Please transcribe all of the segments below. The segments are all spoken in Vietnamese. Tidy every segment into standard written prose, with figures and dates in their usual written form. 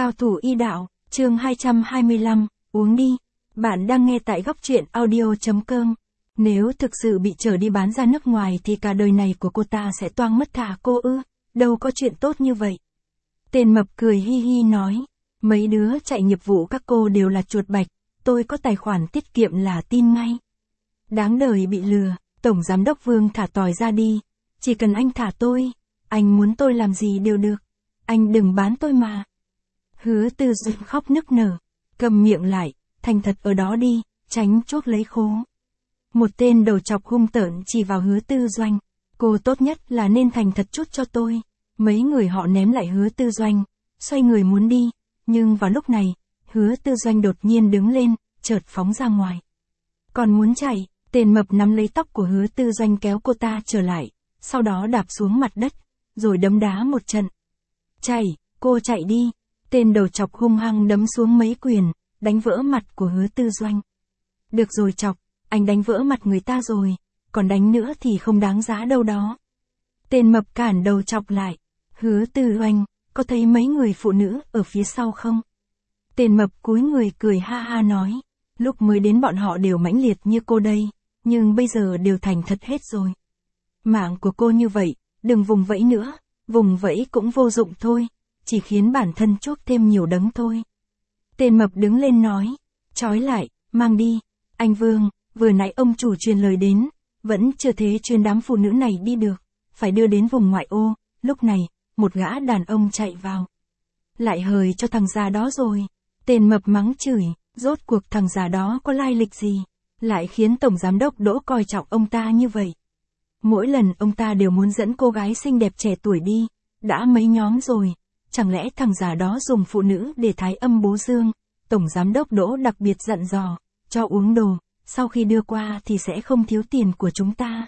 Cao thủ y đạo, chương 225, uống đi. Bạn đang nghe tại góc truyện audio.com. Nếu thực sự bị trở đi bán ra nước ngoài thì cả đời này của cô ta sẽ toang mất thả cô ư, đâu có chuyện tốt như vậy. Tên mập cười hi hi nói, mấy đứa chạy nghiệp vụ các cô đều là chuột bạch, tôi có tài khoản tiết kiệm là tin ngay. Đáng đời bị lừa, Tổng Giám đốc Vương thả tỏi ra đi, chỉ cần anh thả tôi, anh muốn tôi làm gì đều được, anh đừng bán tôi mà. Hứa Tư Doanh khóc nức nở, cầm miệng lại, thành thật ở đó đi, tránh chuốc lấy khố. Một tên đầu chọc hung tợn chỉ vào Hứa Tư Doanh, cô tốt nhất là nên thành thật chút cho tôi. Mấy người họ ném lại Hứa Tư Doanh, xoay người muốn đi, nhưng vào lúc này, Hứa Tư Doanh đột nhiên đứng lên, chợt phóng ra ngoài. Còn muốn chạy, tên mập nắm lấy tóc của Hứa Tư Doanh kéo cô ta trở lại, sau đó đạp xuống mặt đất, rồi đấm đá một trận. Chạy, cô chạy đi. Tên đầu chọc hung hăng đấm xuống mấy quyền, đánh vỡ mặt của Hứa Tư Doanh. Được rồi chọc, anh đánh vỡ mặt người ta rồi, còn đánh nữa thì không đáng giá đâu đó. Tên mập cản đầu chọc lại. Hứa Tư Doanh, có thấy mấy người phụ nữ ở phía sau không? Tên mập cúi người cười ha ha nói, lúc mới đến bọn họ đều mãnh liệt như cô đây, nhưng bây giờ đều thành thật hết rồi. Mạng của cô như vậy, đừng vùng vẫy nữa, vùng vẫy cũng vô dụng thôi, chỉ khiến bản thân chuốc thêm nhiều đấng thôi. Tên mập đứng lên nói, trói lại, mang đi. Anh Vương, vừa nãy ông chủ truyền lời đến, vẫn chưa thế truyền đám phụ nữ này đi được, phải đưa đến vùng ngoại ô. Lúc này, một gã đàn ông chạy vào. Lại hời cho thằng già đó rồi. Tên mập mắng chửi, rốt cuộc thằng già đó có lai lịch gì, lại khiến Tổng Giám đốc Đỗ coi trọng ông ta như vậy. Mỗi lần ông ta đều muốn dẫn cô gái xinh đẹp trẻ tuổi đi, đã mấy nhóm rồi. Chẳng lẽ thằng già đó dùng phụ nữ để thái âm bố dương? Tổng Giám đốc Đỗ đặc biệt dặn dò, cho uống đồ, sau khi đưa qua thì sẽ không thiếu tiền của chúng ta.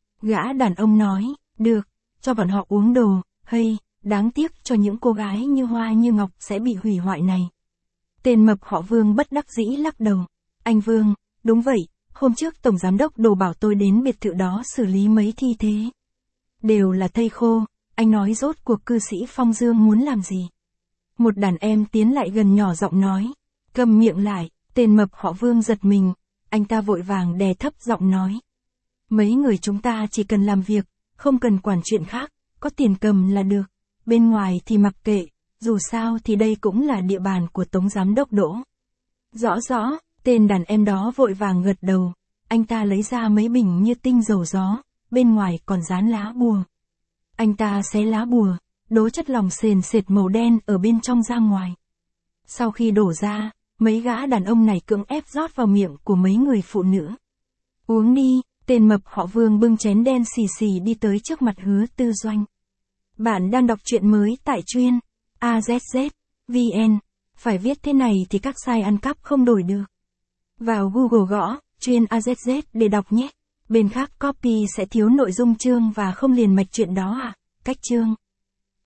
Gã đàn ông nói, được, cho bọn họ uống đồ, hay, đáng tiếc cho những cô gái như hoa như ngọc sẽ bị hủy hoại này. Tên mập họ Vương bất đắc dĩ lắc đầu, anh Vương, đúng vậy, hôm trước Tổng Giám đốc Đồ bảo tôi đến biệt thự đó xử lý mấy thi thế. Đều là thây khô. Anh nói rốt cuộc cư sĩ Phong Dương muốn làm gì? Một đàn em tiến lại gần nhỏ giọng nói. Cầm miệng lại, tên mập họ Vương giật mình. Anh ta vội vàng đè thấp giọng nói. Mấy người chúng ta chỉ cần làm việc, không cần quản chuyện khác, có tiền cầm là được. Bên ngoài thì mặc kệ, dù sao thì đây cũng là địa bàn của Tổng Giám đốc Đỗ. Rõ rõ, tên đàn em đó vội vàng gật đầu. Anh ta lấy ra mấy bình như tinh dầu gió, bên ngoài còn dán lá bùa. Anh ta xé lá bùa, đố chất lỏng sền sệt màu đen ở bên trong ra ngoài. Sau khi đổ ra, mấy gã đàn ông này cưỡng ép rót vào miệng của mấy người phụ nữ. Uống đi, tên mập họ Vương bưng chén đen xì xì đi tới trước mặt Hứa Tư Doanh. Bạn đang đọc truyện mới tại truyện AZZ.vn, phải viết thế này thì các site ăn cắp không đổi được. Vào Google gõ, truyện AZZ để đọc nhé. Bên khác copy sẽ thiếu nội dung chương và không liền mạch chuyện đó à? Cách chương